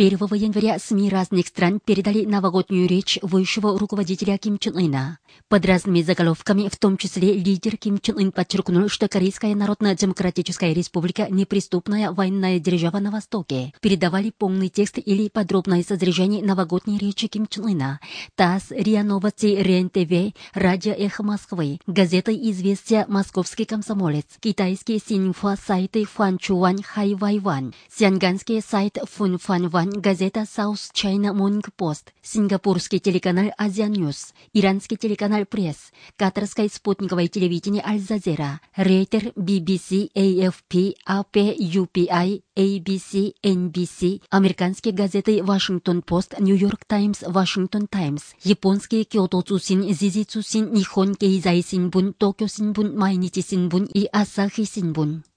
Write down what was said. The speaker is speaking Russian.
1 января СМИ разных стран передали новогоднюю речь высшего руководителя Ким Чен Ына. Под разными заголовками, в том числе лидер Ким Чен Ын подчеркнул, что Корейская Народно-Демократическая Республика – неприступная военная держава на Востоке. Передавали полный текст или подробное содержание новогодней речи Ким Чен Ына. ТАСС, РИА Новости, РЕН-ТВ, Радио Эхо Москвы, газета «Известия», Московский комсомолец, китайский Синьфа, сайты Фанчуань, Хайвайван, сианганский сайт Фунфанван, газета South China Morning Post, сингапурский телеканал Азиан Ньюс, иранский телеканал Пресс, катарское спутниковое телевидение Аль-Джазира, Рейтер, BBC, AFP, AP, UPI, ABC, NBC, американские газеты Вашингтон-Пост, Нью-Йорк Таймс, Вашингтон Таймс, японские Кёто Цусин, Зизи Цусин, Нихон Кейзай Синбун, Токио Синбун, Майничи Синбун и Асахи Синбун.